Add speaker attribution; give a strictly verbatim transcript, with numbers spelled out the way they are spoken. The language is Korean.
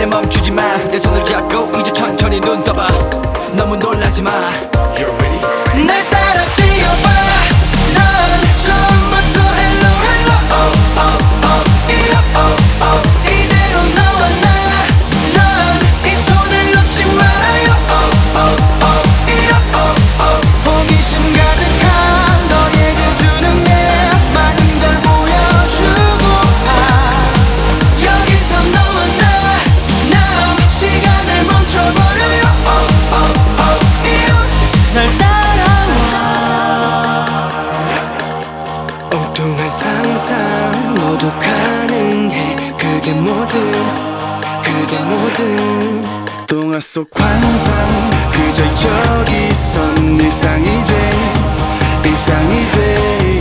Speaker 1: 이제 멈추지 마내 손을 잡고 이제 천천히 눈 떠봐 너무 놀라지 마 You're ready? 날 따라 뛰어봐 넌 처음부터 hello hello oh oh oh 이어 oh oh 이대로 너와 나 넌 이 손을 놓지 말아요 oh oh oh 이어 oh oh 호기심 가득한 너의 그 두 눈에 많은 걸 보여주고 아 여기서 너와 나 now 시간을 멈춰버려요 oh oh oh 이어 날 따라와 엉뚱한 상상 모두 가능해 그게 뭐든 그게 뭐든
Speaker 2: 동화 속 환상 그저 여기선 일상이 돼 일상이 돼